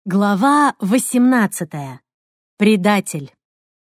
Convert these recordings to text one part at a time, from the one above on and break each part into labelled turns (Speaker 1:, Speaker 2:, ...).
Speaker 1: Глава 18. Предатель.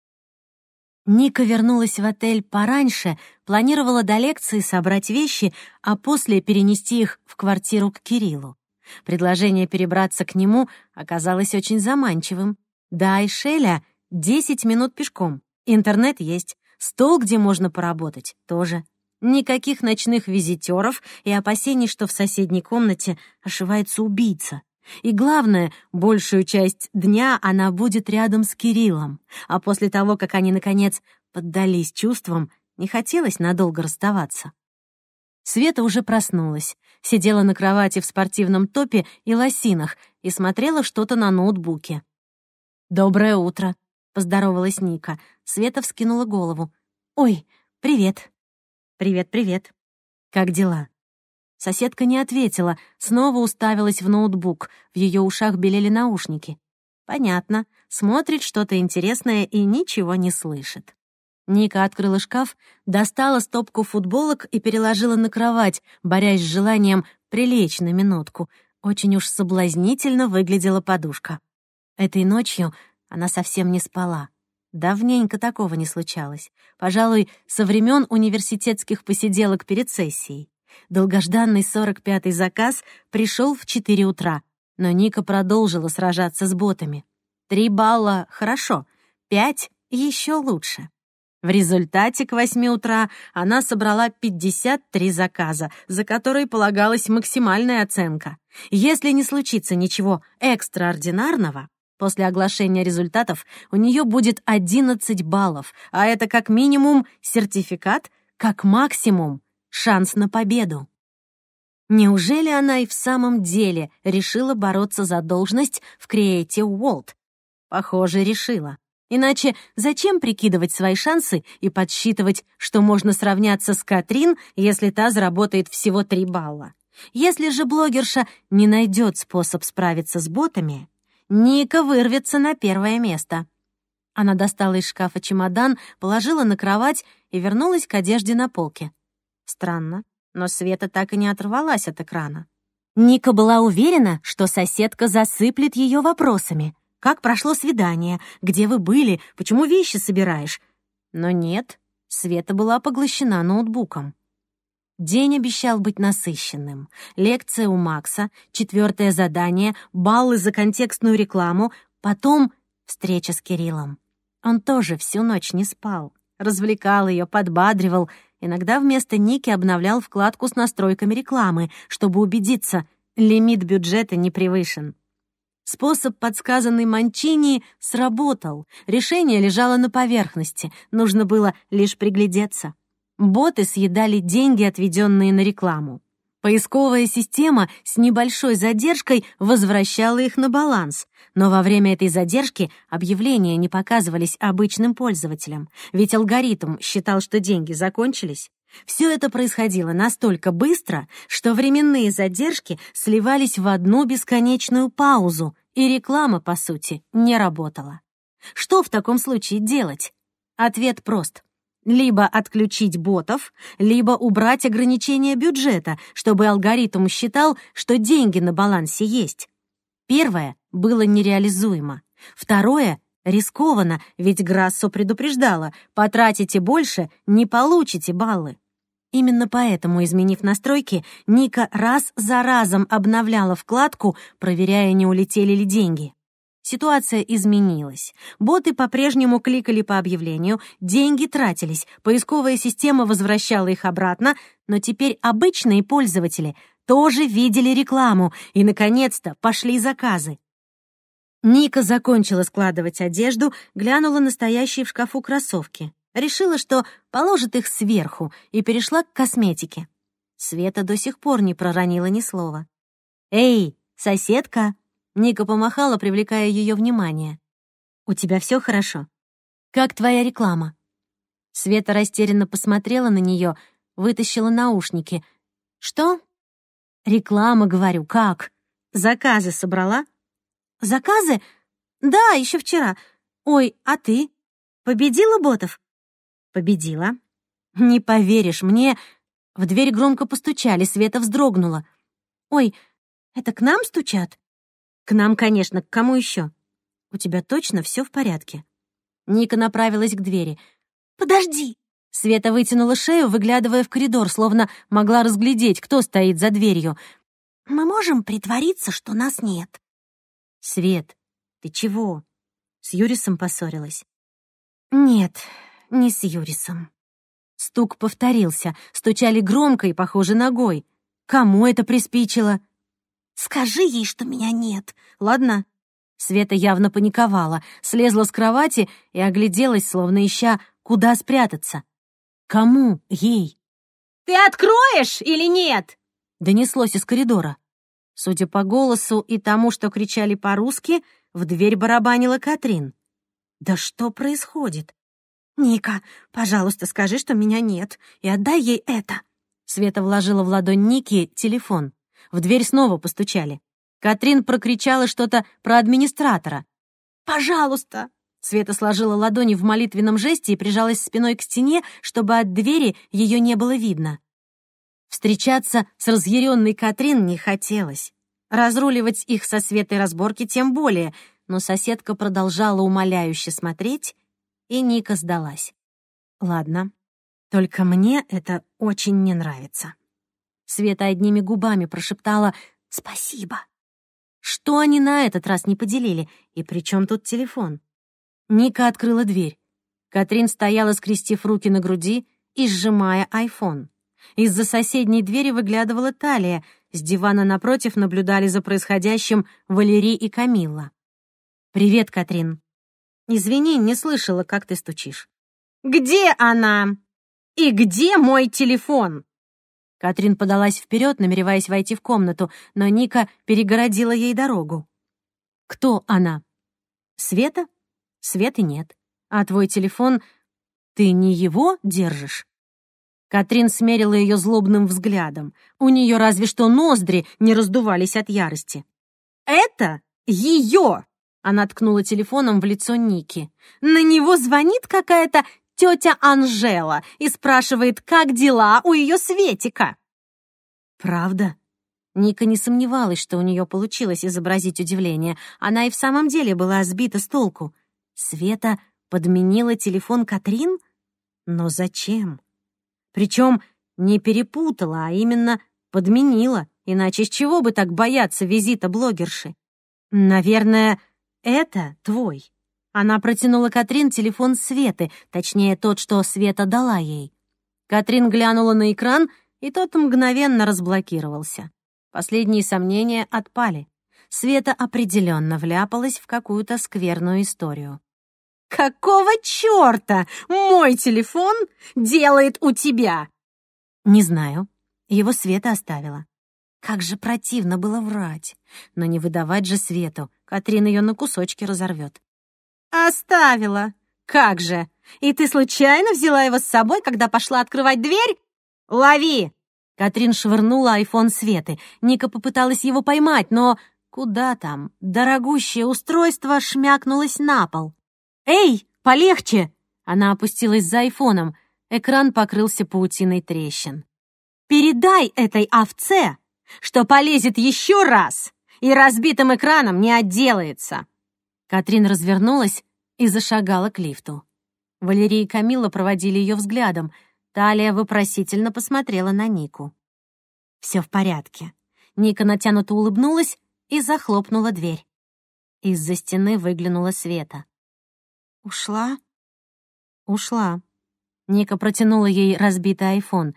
Speaker 1: Ника вернулась в отель пораньше, планировала до лекции собрать вещи, а после перенести их в квартиру к Кириллу. Предложение перебраться к нему оказалось очень заманчивым. До Айшеля 10 минут пешком. Интернет есть, стол, где можно поработать, тоже. Никаких ночных визитёров и опасений, что в соседней комнате ошивается убийца. И главное, большую часть дня она будет рядом с Кириллом. А после того, как они, наконец, поддались чувствам, не хотелось надолго расставаться. Света уже проснулась, сидела на кровати в спортивном топе и лосинах и смотрела что-то на ноутбуке. «Доброе утро», — поздоровалась Ника. Света вскинула голову. «Ой, привет». «Привет-привет. Как дела?» Соседка не ответила, снова уставилась в ноутбук, в ее ушах белели наушники. Понятно, смотрит что-то интересное и ничего не слышит. Ника открыла шкаф, достала стопку футболок и переложила на кровать, борясь с желанием прилечь на минутку. Очень уж соблазнительно выглядела подушка. Этой ночью она совсем не спала. Давненько такого не случалось. Пожалуй, со времен университетских посиделок перед сессией. Долгожданный 45-й заказ пришел в 4 утра, но Ника продолжила сражаться с ботами. 3 балла — хорошо, 5 — еще лучше. В результате к 8 утра она собрала 53 заказа, за которые полагалась максимальная оценка. Если не случится ничего экстраординарного, после оглашения результатов у нее будет 11 баллов, а это как минимум сертификат, как максимум шанс на победу. Неужели она и в самом деле решила бороться за должность в Creative World? Похоже, решила. Иначе зачем прикидывать свои шансы и подсчитывать, что можно сравняться с Катрин, если та заработает всего 3 балла? Если же блогерша не найдет способ справиться с ботами, Ника вырвется на первое место. Она достала из шкафа чемодан, положила на кровать и вернулась к одежде на полке. Странно, но Света так и не оторвалась от экрана. Ника была уверена, что соседка засыплет ее вопросами. «Как прошло свидание? Где вы были? Почему вещи собираешь?» Но нет, Света была поглощена ноутбуком. День обещал быть насыщенным. Лекция у Макса, 4-е задание, баллы за контекстную рекламу, потом встреча с Кириллом. Он тоже всю ночь не спал. Развлекал ее, подбадривал. Иногда вместо Ники обновлял вкладку с настройками рекламы, чтобы убедиться, лимит бюджета не превышен. Способ, подсказанный Манчини, сработал. Решение лежало на поверхности, нужно было лишь приглядеться. Боты съедали деньги, отведенные на рекламу. Поисковая система с небольшой задержкой возвращала их на баланс, но во время этой задержки объявления не показывались обычным пользователям, ведь алгоритм считал, что деньги закончились. Все это происходило настолько быстро, что временные задержки сливались в одну бесконечную паузу, и реклама, по сути, не работала. Что в таком случае делать? Ответ прост. Либо отключить ботов, либо убрать ограничения бюджета, чтобы алгоритм считал, что деньги на балансе есть. Первое было нереализуемо. Второе — рискованно, ведь Грассо предупреждала: потратите больше — не получите баллы. Именно поэтому, изменив настройки, Ника раз за разом обновляла вкладку, проверяя, не улетели ли деньги. Ситуация изменилась. Боты по-прежнему кликали по объявлению, деньги тратились, поисковая система возвращала их обратно, но теперь обычные пользователи тоже видели рекламу, и, наконец-то, пошли заказы. Ника закончила складывать одежду, глянула на стоящие в шкафу кроссовки. Решила, что положит их сверху, и перешла к косметике. Света до сих пор не проронила ни слова. «Эй, соседка!» Ника помахала, привлекая ее внимание. «У тебя все хорошо? Как твоя реклама?» Света растерянно посмотрела на нее, вытащила наушники. «Что?» «Реклама, говорю, как? Заказы собрала?» «Заказы? Да, еще вчера. Ой, а ты? Победила ботов?» «Победила. Не поверишь, мне...» В дверь громко постучали, Света вздрогнула. «Ой, это к нам стучат?» «К нам, конечно, к кому еще? У тебя точно все в порядке?» Ника направилась к двери. «Подожди!» Света вытянула шею, выглядывая в коридор, словно могла разглядеть, кто стоит за дверью. «Мы можем притвориться, что нас нет». «Свет, ты чего? С Юрисом поссорилась?» «Нет, не с Юрисом». Стук повторился, стучали громко и, похоже, ногой. Кому это приспичило? «Скажи ей, что меня нет, ладно?» Света явно паниковала, слезла с кровати и огляделась, словно ища, куда спрятаться. Кому ей? «Ты откроешь или нет?» Донеслось из коридора. Судя по голосу и тому, что кричали по-русски, в дверь барабанила Катрин. «Да что происходит?» «Ника, пожалуйста, скажи, что меня нет, и отдай ей это». Света вложила в ладонь Ники телефон. В дверь снова постучали. Катрин прокричала что-то про администратора. «Пожалуйста!» Света сложила ладони в молитвенном жесте и прижалась спиной к стене, чтобы от двери ее не было видно. Встречаться с разъяренной Катрин не хотелось. Разруливать их со Светой разборки тем более, но соседка продолжала умоляюще смотреть, и Ника сдалась. «Ладно, только мне это очень не нравится». Света одними губами прошептала «Спасибо». Что они на этот раз не поделили, и при чем тут телефон? Ника открыла дверь. Катрин стояла, скрестив руки на груди и сжимая айфон. Из-за соседней двери выглядывала Талия, с дивана напротив наблюдали за происходящим Валерий и Камилла. «Привет, Катрин. Извини, не слышала, как ты стучишь». «Где она? И где мой телефон?» Катрин подалась вперед, намереваясь войти в комнату, но Ника перегородила ей дорогу. «Кто она?» «Света? Светы нет. А твой телефон... Ты не его держишь?» Катрин смерила ее злобным взглядом. У нее разве что ноздри не раздувались от ярости. «Это ее!» Она ткнула телефоном в лицо Ники. «На него звонит какая-то тетя Анжела и спрашивает, как дела у ее Светика». «Правда?» Ника не сомневалась, что у нее получилось изобразить удивление. Она и в самом деле была сбита с толку. Света подменила телефон Катрин? Но зачем? Причем не перепутала, а именно подменила, иначе с чего бы так бояться визита блогерши? «Наверное, это твой». Она протянула Катрин телефон Светы, точнее, тот, что Света дала ей. Катрин глянула на экран, и тот мгновенно разблокировался. Последние сомнения отпали. Света определенно вляпалась в какую-то скверную историю. «Какого чёрта мой телефон делает у тебя?» «Не знаю. Его Света оставила». Как же противно было врать. Но не выдавать же Свету. Катрин ее на кусочки разорвет. «Оставила? Как же? И ты случайно взяла его с собой, когда пошла открывать дверь? Лови!» Катрин швырнула айфон Светы. Ника попыталась его поймать, но куда там? Дорогущее устройство шмякнулось на пол. «Эй, полегче!» Она опустилась за айфоном. Экран покрылся паутиной трещин. «Передай этой овце, что полезет еще раз и разбитым экраном не отделается!» Катрин развернулась и зашагала к лифту. Валерий и Камилла проводили ее взглядом. Талия вопросительно посмотрела на Нику. «Все в порядке». Ника натянуто улыбнулась и захлопнула дверь. Из-за стены выглянула Света. «Ушла?» «Ушла». Ника протянула ей разбитый айфон.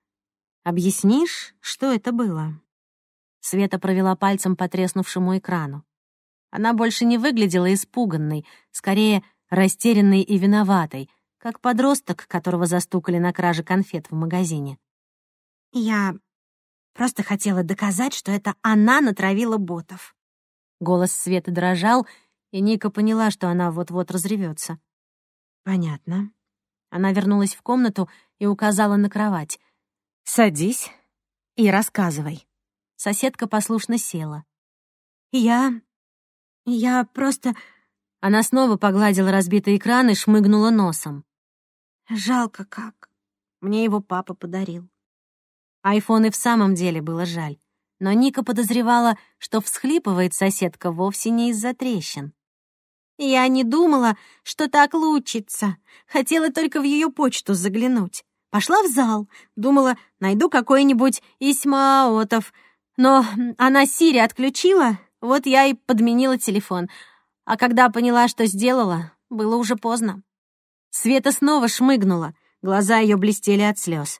Speaker 1: «Объяснишь, что это было?» Света провела пальцем по треснувшему экрану. Она больше не выглядела испуганной, скорее растерянной и виноватой, как подросток, которого застукали на краже конфет в магазине. «Я просто хотела доказать, что это она натравила ботов». Голос Светы дрожал, и Ника поняла, что она вот-вот разревется. «Понятно». Она вернулась в комнату и указала на кровать. «Садись и рассказывай». Соседка послушно села. Я просто...» Она снова погладила разбитый экран и шмыгнула носом. «Жалко как. Мне его папа подарил». Айфон и в самом деле было жаль. Но Ника подозревала, что всхлипывает соседка вовсе не из-за трещин. «Я не думала, что так случится. Хотела только в ее почту заглянуть. Пошла в зал. Думала, найду какой-нибудь Исмаотов. Но она Сири отключила, вот я и подменила телефон. А когда поняла, что сделала, было уже поздно». Света снова шмыгнула. Глаза ее блестели от слез.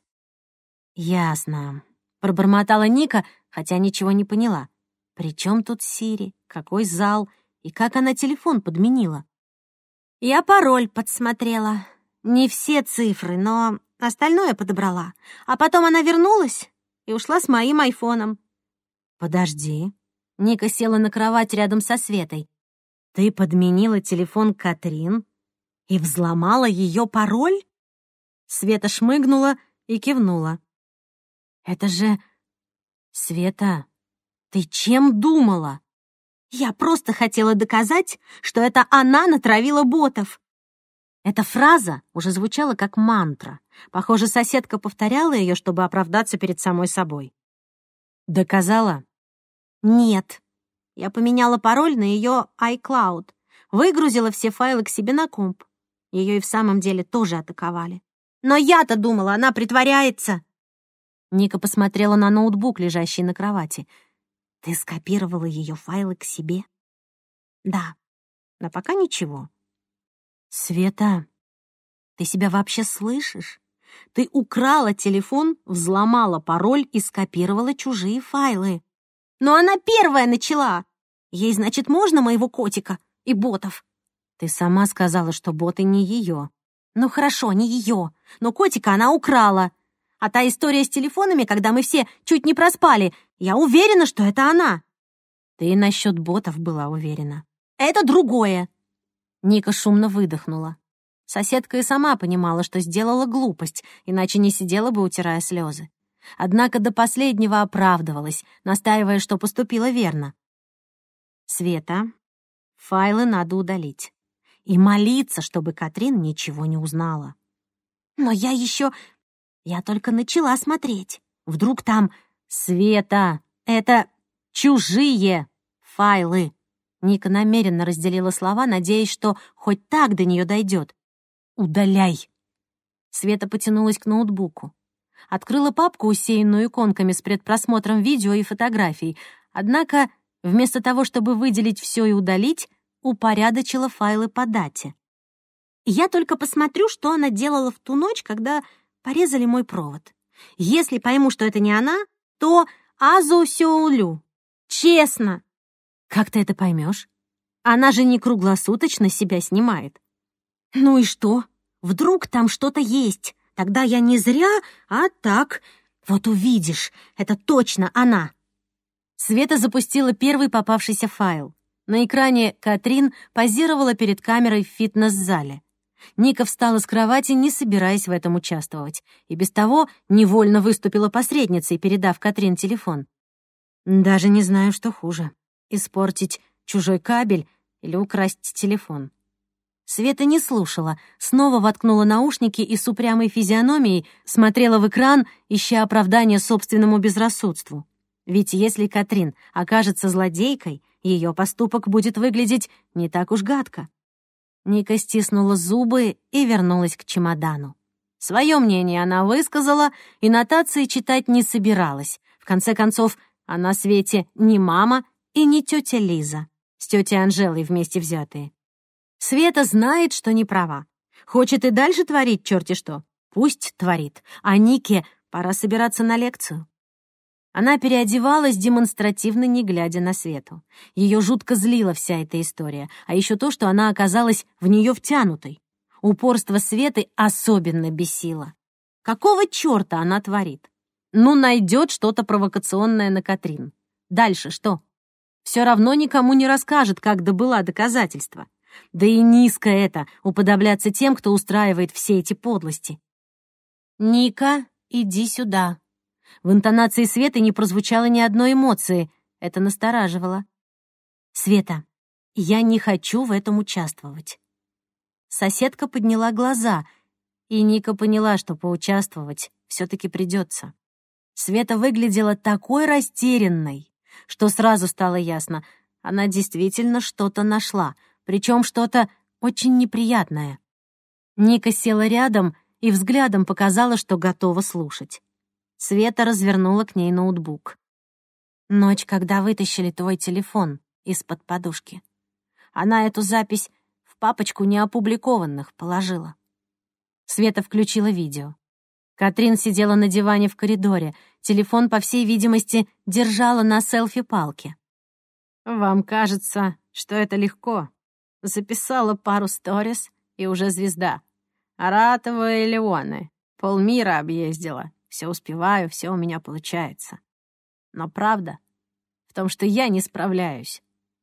Speaker 1: «Ясно», — пробормотала Ника, хотя ничего не поняла. «При чем тут Сири? Какой зал? И как она телефон подменила?» «Я пароль подсмотрела. Не все цифры, но остальное подобрала. А потом она вернулась и ушла с моим айфоном». «Подожди». Ника села на кровать рядом со Светой. «Ты подменила телефон Катрин и взломала ее пароль?» Света шмыгнула и кивнула. «Это же... Света, ты чем думала?» «Я просто хотела доказать, что это она натравила ботов». Эта фраза уже звучала как мантра. Похоже, соседка повторяла ее, чтобы оправдаться перед самой собой. «Доказала?» «Нет. Я поменяла пароль на ее iCloud, выгрузила все файлы к себе на комп. Ее и в самом деле тоже атаковали. Но я-то думала, она притворяется». Ника посмотрела на ноутбук, лежащий на кровати. «Ты скопировала ее файлы к себе?» «Да, но пока ничего». «Света, ты себя вообще слышишь? Ты украла телефон, взломала пароль и скопировала чужие файлы». «Но она первая начала! Ей, значит, можно моего котика и ботов?» «Ты сама сказала, что боты не ее». «Ну хорошо, не ее, но котика она украла. А та история с телефонами, когда мы все чуть не проспали, я уверена, что это она». «Ты насчет ботов была уверена». «Это другое». Ника шумно выдохнула. Соседка и сама понимала, что сделала глупость, иначе не сидела бы, утирая слезы. Однако до последнего оправдывалась, настаивая, что поступила верно. «Света, файлы надо удалить. И молиться, чтобы Катрин ничего не узнала». «Но я только начала смотреть. Вдруг там... Света, это чужие файлы». Ника намеренно разделила слова, надеясь, что хоть так до нее дойдет. «Удаляй!» Света потянулась к ноутбуку. Открыла папку, усеянную иконками с предпросмотром видео и фотографий. Однако, вместо того, чтобы выделить все и удалить, упорядочила файлы по дате. «Я только посмотрю, что она делала в ту ночь, когда порезали мой провод. Если пойму, что это не она, то азу сёулю. Честно». «Как ты это поймешь? Она же не круглосуточно себя снимает». «Ну и что? Вдруг там что-то есть? Тогда я не зря, а так. Вот увидишь, это точно она». Света запустила первый попавшийся файл. На экране Катрин позировала перед камерой в фитнес-зале. Ника встала с кровати, не собираясь в этом участвовать, и без того невольно выступила посредницей, передав Катрин телефон. «Даже не знаю, что хуже — испортить чужой кабель или украсть телефон». Света не слушала, снова воткнула наушники и с упрямой физиономией смотрела в экран, ища оправдания собственному безрассудству. Ведь если Катрин окажется злодейкой, ее поступок будет выглядеть не так уж гадко. Ника стиснула зубы и вернулась к чемодану. Свое мнение она высказала, и нотации читать не собиралась. В конце концов, она Свете не мама и не тетя Лиза, с тетей Анжелой вместе взятые. Света знает, что не права. Хочет и дальше творить черти что. Пусть творит. А Нике пора собираться на лекцию. Она переодевалась, демонстративно не глядя на Свету. Ее жутко злила вся эта история, а еще то, что она оказалась в нее втянутой. Упорство Светы особенно бесило. Какого черта она творит? Ну, найдет что-то провокационное на Катрин. Дальше что? Все равно никому не расскажет, как добыла доказательства. Да и низко это — уподобляться тем, кто устраивает все эти подлости. «Ника, иди сюда». В интонации Светы не прозвучало ни одной эмоции. Это настораживало. «Света, я не хочу в этом участвовать». Соседка подняла глаза, и Ника поняла, что поучаствовать все-таки придется. Света выглядела такой растерянной, что сразу стало ясно, она действительно что-то нашла, причем что-то очень неприятное. Ника села рядом и взглядом показала, что готова слушать. Света развернула к ней ноутбук. «Ночь, когда вытащили твой телефон из-под подушки. Она эту запись в папочку неопубликованных положила». Света включила видео. Катрин сидела на диване в коридоре. Телефон, по всей видимости, держала на селфи-палке. «Вам кажется, что это легко. Записала пару сторис и уже звезда. Аратова и Леоны. Полмира объездила. Все успеваю, все у меня получается. Но правда в том, что я не справляюсь.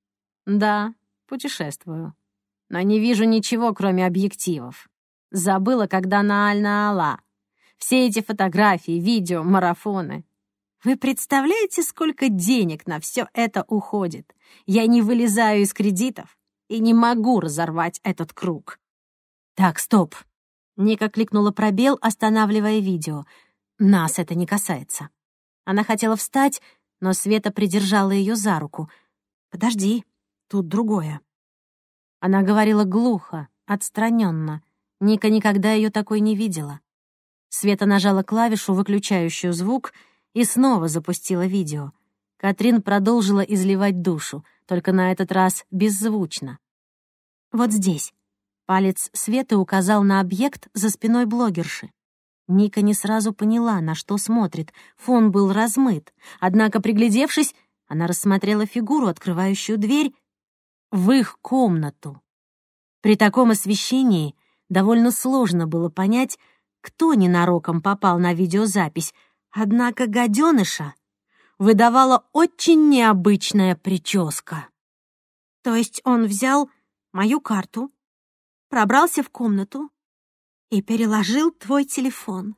Speaker 1: Да, путешествую, но не вижу ничего, кроме объективов. Забыла, когда на Аль-Наала. Все эти фотографии, видео, марафоны. Вы представляете, сколько денег на все это уходит? Я не вылезаю из кредитов и не могу разорвать этот круг». «Так, стоп». Ника кликнула пробел, останавливая видео. «Нас это не касается». Она хотела встать, но Света придержала ее за руку. «Подожди, тут другое». Она говорила глухо, отстраненно. Ника никогда ее такой не видела. Света нажала клавишу, выключающую звук, и снова запустила видео. Катрин продолжила изливать душу, только на этот раз беззвучно. «Вот здесь». Палец Светы указал на объект за спиной блогерши. Ника не сразу поняла, на что смотрит. Фон был размыт. Однако, приглядевшись, она рассмотрела фигуру, открывающую дверь в их комнату. При таком освещении довольно сложно было понять, кто ненароком попал на видеозапись, однако гаденыша выдавала очень необычная прическа. То есть он взял мою карту, пробрался в комнату и переложил твой телефон.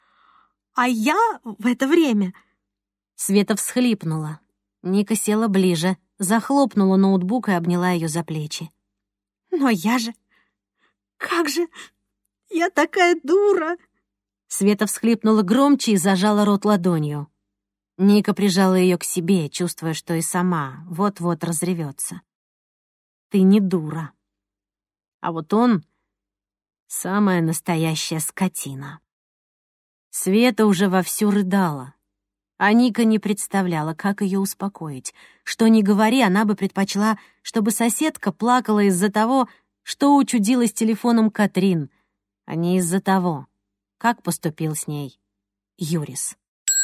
Speaker 1: А я в это время... Света всхлипнула. Ника села ближе, захлопнула ноутбук и обняла ее за плечи. «Но я же... Как же... Я такая дура!» Света всхлипнула громче и зажала рот ладонью. Ника прижала ее к себе, чувствуя, что и сама вот-вот разревется. «Ты не дура. А вот он — самая настоящая скотина». Света уже вовсю рыдала, а Ника не представляла, как ее успокоить. Что ни говори, она бы предпочла, чтобы соседка плакала из-за того, что учудила с телефоном Катрин, а не из-за того, как поступил с ней Юрис.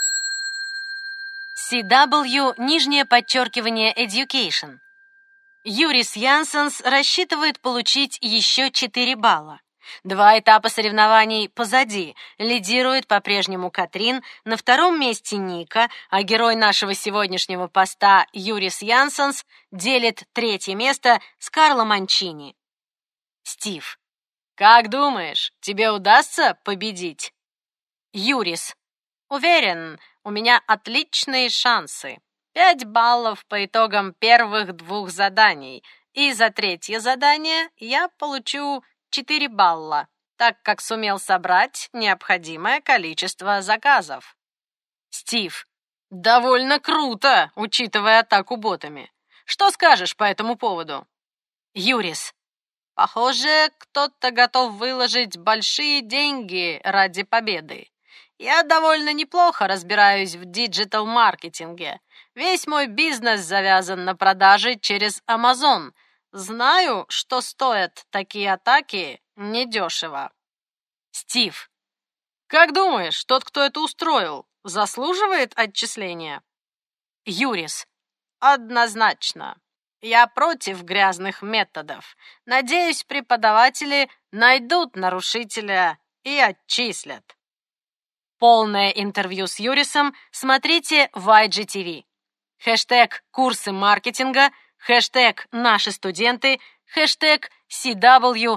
Speaker 1: CW, _Education. Юрис Янсенс рассчитывает получить еще 4 балла. 2 этапа соревнований позади. Лидирует по-прежнему Катрин, на втором месте Ника, а герой нашего сегодняшнего поста Юрис Янсенс делит 3-е место с Карло Манчини. Стив: «Как думаешь, тебе удастся победить?» Юрис: «Уверен, у меня отличные шансы. 5 баллов по итогам первых 2 заданий, и за 3-е задание я получу 4 балла, так как сумел собрать необходимое количество заказов». Стив: «Довольно круто, учитывая атаку ботами. Что скажешь по этому поводу?» Юрис: «Похоже, кто-то готов выложить большие деньги ради победы. Я довольно неплохо разбираюсь в диджитал-маркетинге. Весь мой бизнес завязан на продаже через Amazon. Знаю, что стоят такие атаки недешево». Стив: «Как думаешь, тот, кто это устроил, заслуживает отчисления?» Юрис: «Однозначно. Я против грязных методов. Надеюсь, преподаватели найдут нарушителя и отчислят». Полное интервью с Юрисом смотрите в IGTV. Хэштег «Курсы маркетинга», хэштег «Наши студенты», хэштег CW,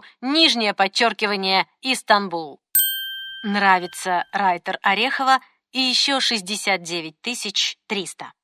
Speaker 1: _Истанбул. Нравится Райтер Орехова и еще 69 300.